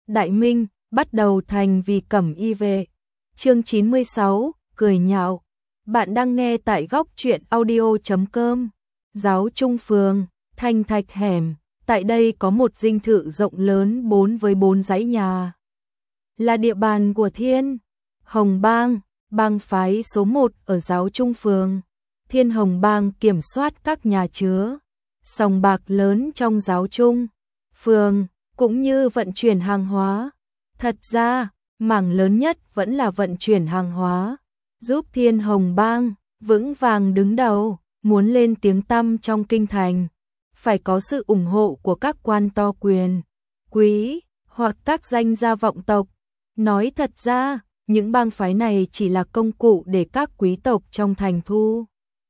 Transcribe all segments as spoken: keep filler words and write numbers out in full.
Đại Minh, bắt đầu thành vì Cẩm Y Vệ. Chương chín mươi sáu, cười nhạo. Bạn đang nghe tại góc truyện audio chấm com. Giáo Trung Phường, Thanh Thạch Hẻm, tại đây có một dinh thự rộng lớn bốn với bốn dãy nhà. Là địa bàn của Thiên Hồng Bang, bang phái số một ở Giáo Trung Phường. Thiên Hồng Bang kiểm soát các nhà chứa, sòng bạc lớn trong Giáo Trung Phường, cũng như vận chuyển hàng hóa. Thật ra, mảng lớn nhất vẫn là vận chuyển hàng hóa, giúp Thiên Hồng Bang vững vàng đứng đầu. Muốn lên tiếng tăm trong kinh thành, phải có sự ủng hộ của các quan to quyền quý hoặc các danh gia vọng tộc. Nói thật ra, những bang phái này chỉ là công cụ để các quý tộc trong thành thu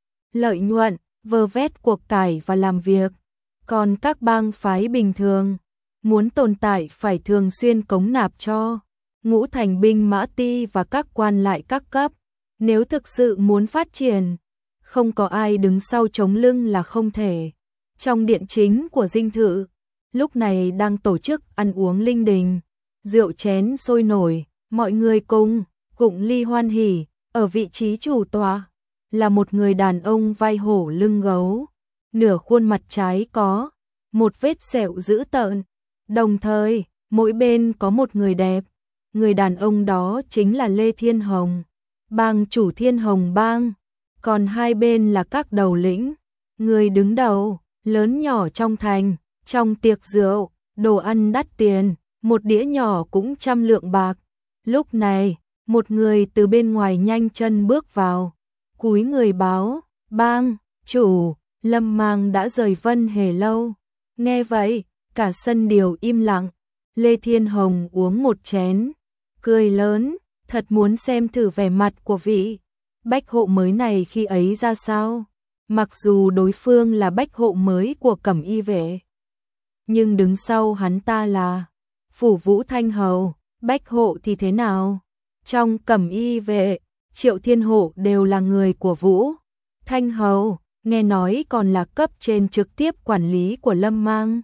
lợi nhuận, vơ vét cuộc cải và làm việc. Còn các bang phái bình thường, muốn tồn tại phải thường xuyên cống nạp cho ngũ thành binh mã ti và các quan lại các cấp. Nếu thực sự muốn phát triển, không có ai đứng sau chống lưng là không thể. Trong điện chính của dinh thự, lúc này đang tổ chức ăn uống linh đình, rượu chén sôi nổi, mọi người cùng cụng ly hoan hỉ. Ở vị trí chủ tọa là một người đàn ông vai hổ lưng gấu, nửa khuôn mặt trái có một vết sẹo dữ tợn, đồng thời mỗi bên có một người đẹp. Người đàn ông đó chính là Lê Thiên Hồng, bang chủ Thiên Hồng Bang. Còn hai bên là các đầu lĩnh, người đứng đầu, lớn nhỏ trong thành. Trong tiệc rượu, đồ ăn đắt tiền, một đĩa nhỏ cũng trăm lượng bạc. Lúc này, một người từ bên ngoài nhanh chân bước vào, cúi người báo, bang chủ, Lâm Mang đã rời Vân Hề lâu. Nghe vậy, cả sân đều im lặng. Lê Thiên Hồng uống một chén, cười lớn, thật muốn xem thử vẻ mặt của vị bách hộ mới này khi ấy ra sao. Mặc dù đối phương là bách hộ mới của Cẩm Y Vệ, nhưng đứng sau hắn ta là Phủ Vũ Thanh Hầu. Bách hộ thì thế nào? Trong Cẩm Y Vệ, Triệu Thiên Hộ đều là người của Vũ Thanh Hầu, nghe nói còn là cấp trên trực tiếp quản lý của Lâm Mang.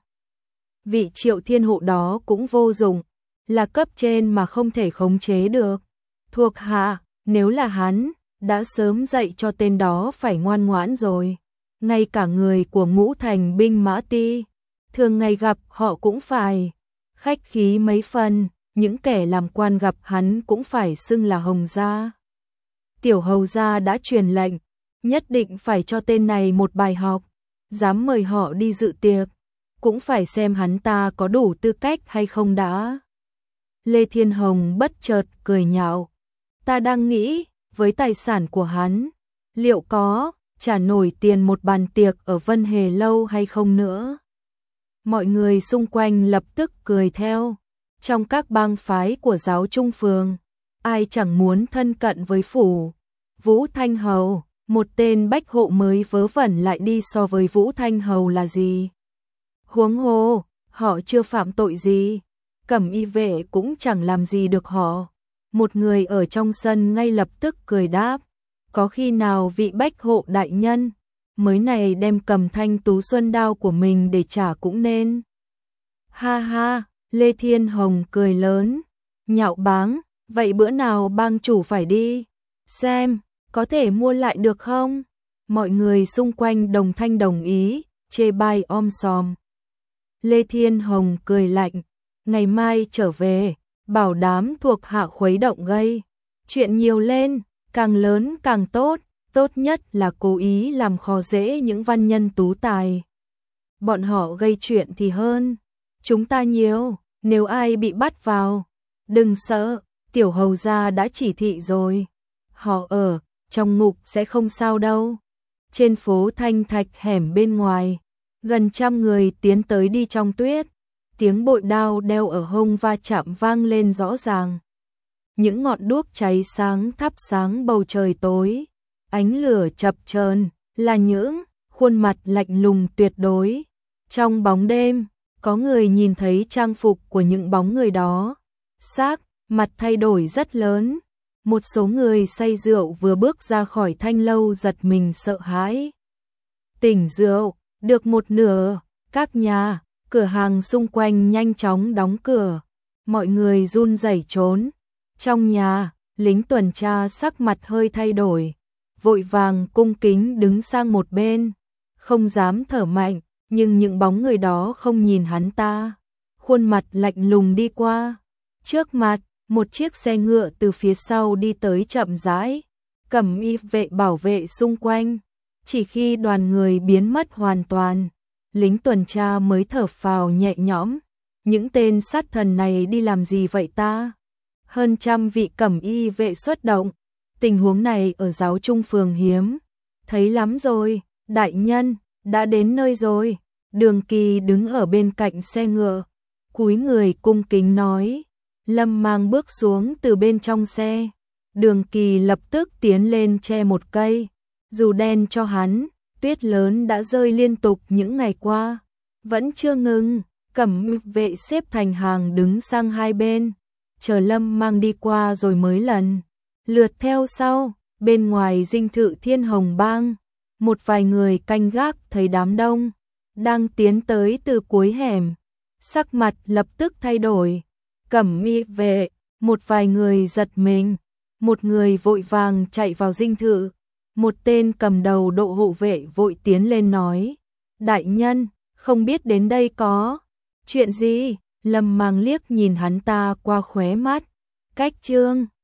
Vị Triệu Thiên Hộ đó cũng vô dụng, là cấp trên mà không thể khống chế được thuộc hạ. Nếu là hắn, đã sớm dạy cho tên đó phải ngoan ngoãn rồi. Ngay cả người của ngũ thành binh mã ti, thường ngày gặp họ cũng phải khách khí mấy phần. Những kẻ làm quan gặp hắn cũng phải xưng là Hồng gia. Tiểu Hầu gia đã truyền lệnh, nhất định phải cho tên này một bài học. Dám mời họ đi dự tiệc, cũng phải xem hắn ta có đủ tư cách hay không đã. Lê Thiên Hồng bất chợt cười nhạo. Ta đang nghĩ, với tài sản của hắn, liệu có trả nổi tiền một bàn tiệc ở Vân Hề lâu hay không nữa? Mọi người xung quanh lập tức cười theo. Trong các bang phái của Giáo Trung Phường, ai chẳng muốn thân cận với Phủ Vũ Thanh Hầu. Một tên bách hộ mới vớ vẩn lại đi so với Vũ Thanh Hầu là gì? Huống hồ, họ chưa phạm tội gì, Cẩm Y Vệ cũng chẳng làm gì được họ. Một người ở trong sân ngay lập tức cười đáp, có khi nào vị bách hộ đại nhân mới này đem cầm thanh tú xuân đao của mình để trả cũng nên. Ha ha, Lê Thiên Hồng cười lớn, nhạo báng, vậy bữa nào bang chủ phải đi xem, có thể mua lại được không? Mọi người xung quanh đồng thanh đồng ý, chê bai om sòm. Lê Thiên Hồng cười lạnh, ngày mai trở về, bảo đám thuộc hạ khuấy động gây chuyện nhiều lên, càng lớn càng tốt, tốt nhất là cố ý làm khó dễ những văn nhân tú tài. Bọn họ gây chuyện thì hơn chúng ta nhiều, nếu ai bị bắt vào, đừng sợ, Tiểu Hầu gia đã chỉ thị rồi. Họ ở trong ngục sẽ không sao đâu. Trên phố Thanh Thạch hẻm bên ngoài, gần trăm người tiến tới đi trong tuyết. Tiếng bội đao đeo ở hông va chạm vang lên rõ ràng. Những ngọn đuốc cháy sáng thắp sáng bầu trời tối. Ánh lửa chập chờn là những khuôn mặt lạnh lùng tuyệt đối. Trong bóng đêm, có người nhìn thấy trang phục của những bóng người đó. Sắc mặt thay đổi rất lớn. Một số người say rượu vừa bước ra khỏi thanh lâu giật mình sợ hãi. Tỉnh rượu, được một nửa, các nhà, cửa hàng xung quanh nhanh chóng đóng cửa. mọi người run rẩy trốn. Trong nhà, lính tuần tra sắc mặt hơi thay đổi, vội vàng cung kính đứng sang một bên, không dám thở mạnh, nhưng những bóng người đó không nhìn hắn ta, khuôn mặt lạnh lùng đi qua. Trước mặt, một chiếc xe ngựa từ phía sau đi tới chậm rãi, cẩm y vệ bảo vệ xung quanh. Chỉ khi đoàn người biến mất hoàn toàn, lính tuần tra mới thở phào nhẹ nhõm. Những tên sát thần này đi làm gì vậy ta? Hơn trăm vị cẩm y vệ xuất động. Tình huống này ở giáo trung phường hiếm thấy lắm rồi. Đại nhân, đã đến nơi rồi. Đường Kỳ đứng ở bên cạnh xe ngựa, cúi người cung kính nói. Lâm Mang bước xuống từ bên trong xe. Đường Kỳ lập tức tiến lên che một cây dù đen cho hắn. Tuyết lớn đã rơi liên tục những ngày qua, vẫn chưa ngừng. Cẩm vệ xếp thành hàng đứng sang hai bên, chờ Lâm Mang đi qua rồi mới lần lượt theo sau. Bên ngoài dinh thự Thiên Hồng Bang, một vài người canh gác thấy đám đông đang tiến tới từ cuối hẻm, sắc mặt lập tức thay đổi. Cẩm y vệ, một vài người giật mình, một người vội vàng chạy vào dinh thự. Một tên cầm đầu độ hộ vệ vội tiến lên nói: đại nhân, không biết đến đây có chuyện gì? Lâm Mang liếc nhìn hắn ta qua khóe mắt. Cách trương